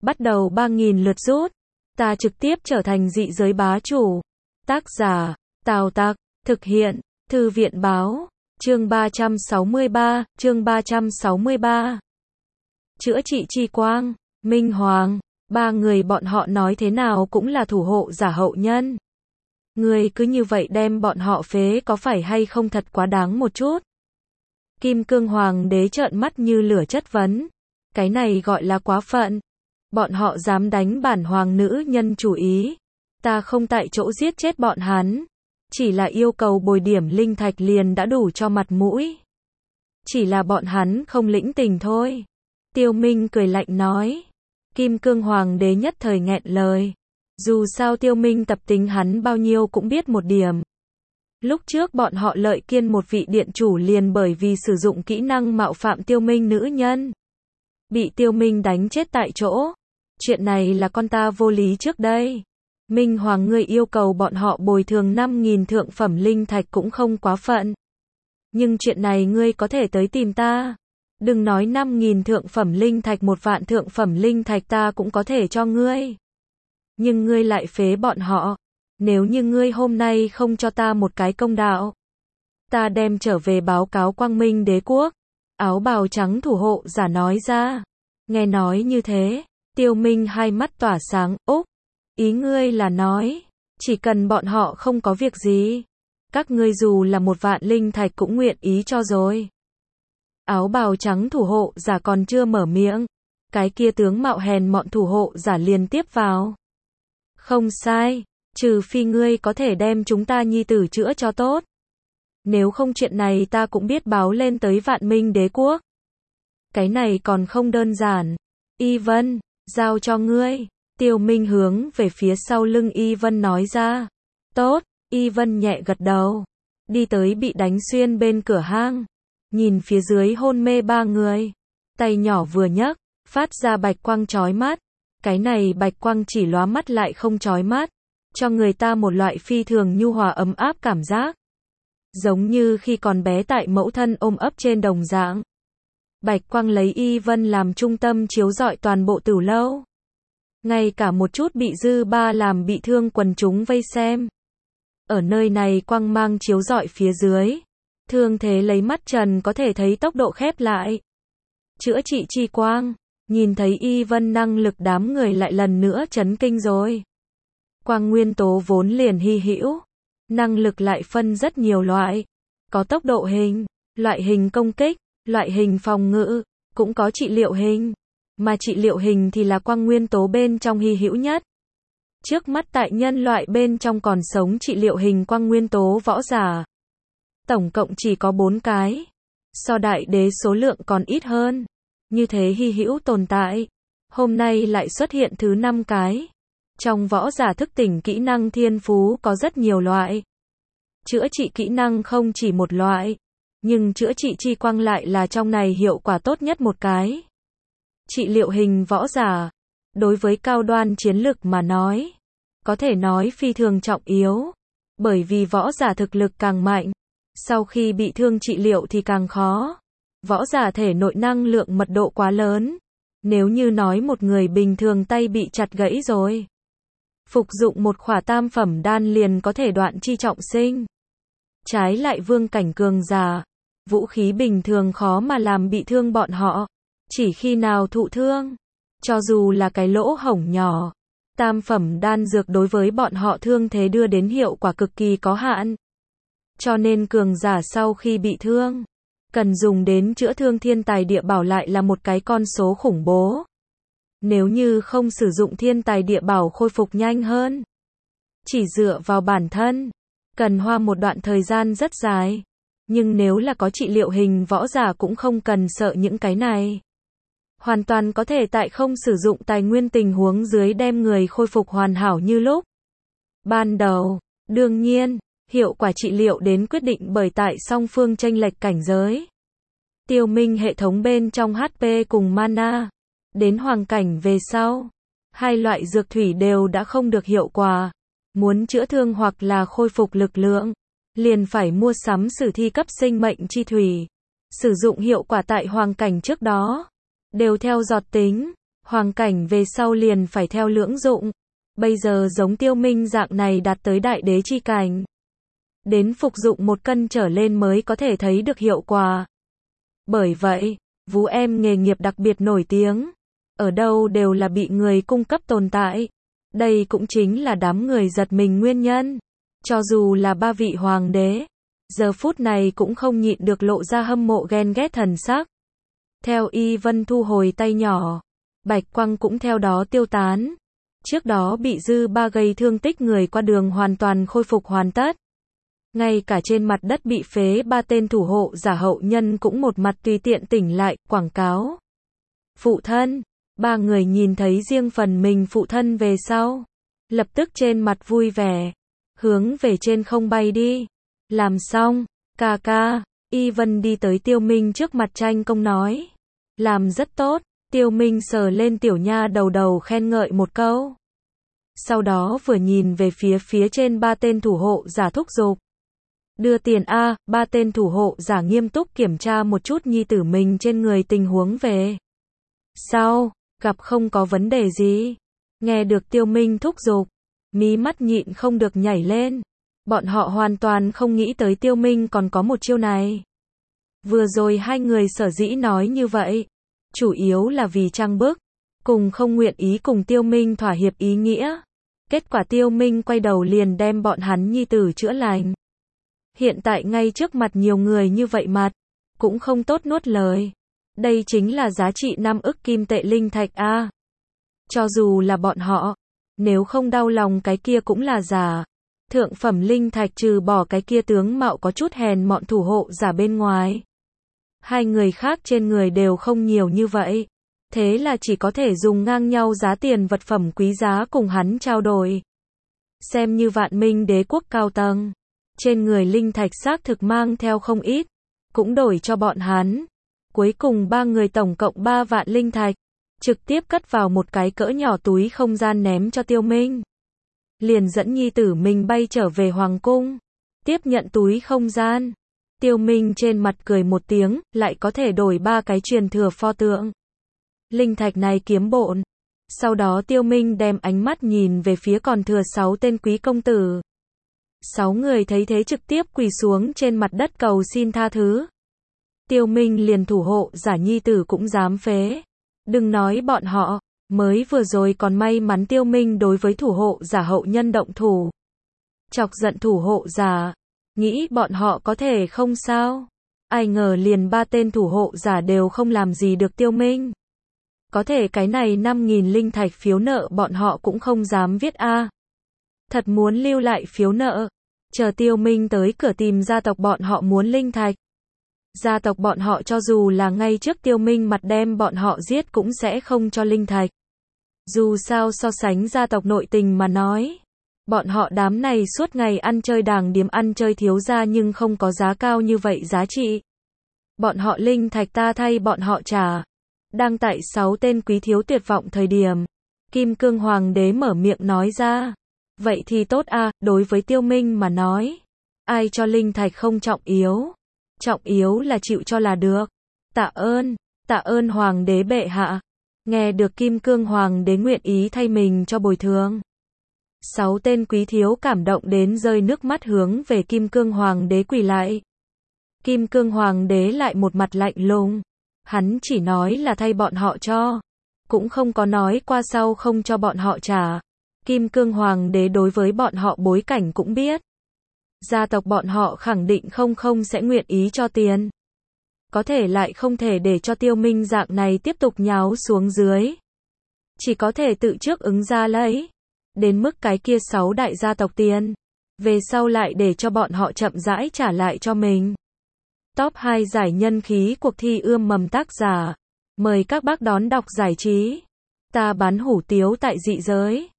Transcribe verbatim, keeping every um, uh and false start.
bắt đầu ba nghìn lượt rút. Ta trực tiếp trở thành dị giới bá chủ. Tác giả, Tào Tặc, thực hiện, Thư viện báo, chương ba trăm sáu mươi ba, chương ba trăm sáu mươi ba. Chữa trị chi quang, Minh Hoàng, ba người bọn họ nói thế nào cũng là thủ hộ giả hậu nhân. Người cứ như vậy đem bọn họ phế có phải hay không thật quá đáng một chút. Kim Cương Hoàng đế trợn mắt như lửa chất vấn. Cái này gọi là quá phận. Bọn họ dám đánh bản hoàng nữ nhân chủ ý. Ta không tại chỗ giết chết bọn hắn. Chỉ là yêu cầu bồi điểm linh thạch liền đã đủ cho mặt mũi. Chỉ là bọn hắn không lĩnh tình thôi. Tiêu Minh cười lạnh nói. Kim Cương Hoàng đế nhất thời nghẹn lời. Dù sao Tiêu Minh tập tính hắn bao nhiêu cũng biết một điểm. Lúc trước bọn họ Lợi Kiên một vị điện chủ liền bởi vì sử dụng kỹ năng mạo phạm Tiêu Minh nữ nhân. Bị Tiêu Minh đánh chết tại chỗ. Chuyện này là con ta vô lý trước đây. Minh Hoàng ngươi yêu cầu bọn họ bồi thường năm nghìn thượng phẩm linh thạch cũng không quá phận. Nhưng chuyện này ngươi có thể tới tìm ta. Đừng nói năm nghìn thượng phẩm linh thạch, một vạn thượng phẩm linh thạch ta cũng có thể cho ngươi. Nhưng ngươi lại phế bọn họ. Nếu như ngươi hôm nay không cho ta một cái công đạo, ta đem trở về báo cáo Quang Minh đế quốc. Áo bào trắng thủ hộ giả nói ra. Nghe nói như thế, Tiêu Minh hai mắt tỏa sáng. Úc, ý ngươi là nói, chỉ cần bọn họ không có việc gì, các ngươi dù là một vạn linh thạch cũng nguyện ý cho rồi. Áo bào trắng thủ hộ giả còn chưa mở miệng, cái kia tướng mạo hèn mọn thủ hộ giả liền tiếp vào. Không sai, trừ phi ngươi có thể đem chúng ta nhi tử chữa cho tốt. Nếu không chuyện này ta cũng biết báo lên tới Vạn Minh đế quốc. Cái này còn không đơn giản. Y Vân, giao cho ngươi. Tiêu Minh hướng về phía sau lưng Y Vân nói ra. Tốt, Y Vân nhẹ gật đầu. Đi tới bị đánh xuyên bên cửa hang. Nhìn phía dưới hôn mê ba người. Tay nhỏ vừa nhấc, phát ra bạch quang chói mắt. Cái này bạch quang chỉ lóa mắt lại không chói mắt. Cho người ta một loại phi thường nhu hòa ấm áp cảm giác. Giống như khi còn bé tại mẫu thân ôm ấp trên đồng dạng. Bạch quang lấy Y Vân làm trung tâm chiếu rọi toàn bộ tử lâu. Ngay cả một chút bị dư ba làm bị thương quần chúng vây xem. Ở nơi này quang mang chiếu rọi phía dưới. Thương thế lấy mắt trần có thể thấy tốc độ khép lại. Chữa trị chi quang. Nhìn thấy Y Vân năng lực, đám người lại lần nữa chấn kinh rồi. Quang nguyên tố vốn liền hy hữu. Năng lực lại phân rất nhiều loại. Có tốc độ hình, loại hình công kích, loại hình phòng ngự, cũng có trị liệu hình. Mà trị liệu hình thì là quang nguyên tố bên trong hy hữu nhất. Trước mắt tại nhân loại bên trong còn sống trị liệu hình quang nguyên tố võ giả. Tổng cộng chỉ có bốn cái. So đại đế số lượng còn ít hơn. Như thế hy hữu tồn tại. Hôm nay lại xuất hiện thứ năm cái. Trong võ giả thức tỉnh kỹ năng thiên phú có rất nhiều loại. Chữa trị kỹ năng không chỉ một loại. Nhưng chữa trị chi quang lại là trong này hiệu quả tốt nhất một cái. Trị liệu hình võ giả. Đối với cao đoan chiến lực mà nói. Có thể nói phi thường trọng yếu. Bởi vì võ giả thực lực càng mạnh. Sau khi bị thương trị liệu thì càng khó. Võ giả thể nội năng lượng mật độ quá lớn. Nếu như nói một người bình thường tay bị chặt gãy rồi. Phục dụng một khỏa tam phẩm đan liền có thể đoạn chi trọng sinh. Trái lại vương cảnh cường giả. Vũ khí bình thường khó mà làm bị thương bọn họ. Chỉ khi nào thụ thương. Cho dù là cái lỗ hổng nhỏ. Tam phẩm đan dược đối với bọn họ thương thế đưa đến hiệu quả cực kỳ có hạn. Cho nên cường giả sau khi bị thương. Cần dùng đến chữa thương thiên tài địa bảo lại là một cái con số khủng bố. Nếu như không sử dụng thiên tài địa bảo khôi phục nhanh hơn. Chỉ dựa vào bản thân. Cần hoa một đoạn thời gian rất dài. Nhưng nếu là có trị liệu hình võ giả cũng không cần sợ những cái này. Hoàn toàn có thể tại không sử dụng tài nguyên tình huống dưới đem người khôi phục hoàn hảo như lúc ban đầu. Đương nhiên, hiệu quả trị liệu đến quyết định bởi tại song phương chênh lệch cảnh giới. Tiêu Minh hệ thống bên trong hát pê cùng mana. Đến hoàng cảnh về sau. Hai loại dược thủy đều đã không được hiệu quả. Muốn chữa thương hoặc là khôi phục lực lượng. Liền phải mua sắm sử thi cấp sinh mệnh chi thủy. Sử dụng hiệu quả tại hoàng cảnh trước đó. Đều theo giọt tính. Hoàng cảnh về sau liền phải theo lưỡng dụng. Bây giờ giống Tiêu Minh dạng này đạt tới đại đế chi cảnh. Đến phục dụng một cân trở lên mới có thể thấy được hiệu quả. Bởi vậy, Vũ Em nghề nghiệp đặc biệt nổi tiếng. Ở đâu đều là bị người cung cấp tồn tại. Đây cũng chính là đám người giật mình nguyên nhân. Cho dù là ba vị hoàng đế, giờ phút này cũng không nhịn được lộ ra hâm mộ ghen ghét thần sắc. Theo Y Vân thu hồi tay nhỏ, bạch quang cũng theo đó tiêu tán. Trước đó bị dư ba gây thương tích người qua đường hoàn toàn khôi phục hoàn tất. Ngay cả trên mặt đất bị phế ba tên thủ hộ giả hậu nhân cũng một mặt tùy tiện tỉnh lại, quảng cáo. Phụ thân, ba người nhìn thấy riêng phần mình phụ thân về sau. Lập tức trên mặt vui vẻ, hướng về trên không bay đi. Làm xong, ca ca, Y Vân đi tới Tiêu Minh trước mặt tranh công nói. Làm rất tốt, Tiêu Minh sờ lên tiểu nha đầu đầu khen ngợi một câu. Sau đó vừa nhìn về phía phía trên ba tên thủ hộ giả thúc giục. Đưa tiền a, ba tên thủ hộ giả nghiêm túc kiểm tra một chút nhi tử mình trên người tình huống về. Sau, gặp không có vấn đề gì. Nghe được Tiêu Minh thúc giục, mí mắt nhịn không được nhảy lên. Bọn họ hoàn toàn không nghĩ tới Tiêu Minh còn có một chiêu này. Vừa rồi hai người sở dĩ nói như vậy, chủ yếu là vì trang bức, cùng không nguyện ý cùng Tiêu Minh thỏa hiệp ý nghĩa. Kết quả Tiêu Minh quay đầu liền đem bọn hắn nhi tử chữa lành. Hiện tại ngay trước mặt nhiều người như vậy mặt, cũng không tốt nuốt lời. Đây chính là giá trị năm ức kim tệ linh thạch a. Cho dù là bọn họ, nếu không đau lòng cái kia cũng là giả. Thượng phẩm linh thạch trừ bỏ cái kia tướng mạo có chút hèn mọn thủ hộ giả bên ngoài. Hai người khác trên người đều không nhiều như vậy. Thế là chỉ có thể dùng ngang nhau giá tiền vật phẩm quý giá cùng hắn trao đổi. Xem như vạn minh đế quốc cao tầng. Trên người linh thạch xác thực mang theo không ít. Cũng đổi cho bọn hắn. Cuối cùng ba người tổng cộng ba vạn linh thạch. Trực tiếp cất vào một cái cỡ nhỏ túi không gian ném cho Tiêu Minh. Liền dẫn nhi tử mình bay trở về hoàng cung. Tiếp nhận túi không gian. Tiêu Minh trên mặt cười một tiếng, lại có thể đổi ba cái truyền thừa pho tượng. Linh thạch này kiếm bộn. Sau đó Tiêu Minh đem ánh mắt nhìn về phía còn thừa sáu tên quý công tử. Sáu người thấy thế trực tiếp quỳ xuống trên mặt đất cầu xin tha thứ. Tiêu Minh liền thủ hộ giả nhi tử cũng dám phế. Đừng nói bọn họ, mới vừa rồi còn may mắn Tiêu Minh đối với thủ hộ giả hậu nhân động thủ. Chọc giận thủ hộ giả, nghĩ bọn họ có thể không sao. Ai ngờ liền ba tên thủ hộ giả đều không làm gì được Tiêu Minh. Có thể cái này năm nghìn linh thạch phiếu nợ bọn họ cũng không dám viết a. Thật muốn lưu lại phiếu nợ, chờ Tiêu Minh tới cửa tìm gia tộc bọn họ muốn linh thạch. Gia tộc bọn họ cho dù là ngay trước Tiêu Minh mặt đem bọn họ giết cũng sẽ không cho linh thạch. Dù sao so sánh gia tộc nội tình mà nói, bọn họ đám này suốt ngày ăn chơi đàng điếm ăn chơi thiếu gia nhưng không có giá cao như vậy giá trị. Bọn họ linh thạch ta thay bọn họ trả. Đang tại sáu tên quý thiếu tuyệt vọng thời điểm, Kim Cương Hoàng đế mở miệng nói ra. Vậy thì tốt a, đối với Tiêu Minh mà nói, ai cho linh thạch không trọng yếu. Trọng yếu là chịu cho là được. Tạ ơn, tạ ơn Hoàng đế bệ hạ. Nghe được Kim Cương Hoàng đế nguyện ý thay mình cho bồi thường. Sáu tên quý thiếu cảm động đến rơi nước mắt hướng về Kim Cương Hoàng đế quỳ lại. Kim Cương Hoàng đế lại một mặt lạnh lùng. Hắn chỉ nói là thay bọn họ cho. Cũng không có nói qua sau không cho bọn họ trả. Kim Cương Hoàng đế đối với bọn họ bối cảnh cũng biết. Gia tộc bọn họ khẳng định không không sẽ nguyện ý cho tiền. Có thể lại không thể để cho Tiêu Minh dạng này tiếp tục nháo xuống dưới. Chỉ có thể tự trước ứng ra lấy. Đến mức cái kia sáu đại gia tộc tiền. Về sau lại để cho bọn họ chậm rãi trả lại cho mình. Top hai giải nhân khí cuộc thi ươm mầm tác giả. Mời các bác đón đọc giải trí. Ta bán hủ tiếu tại dị giới.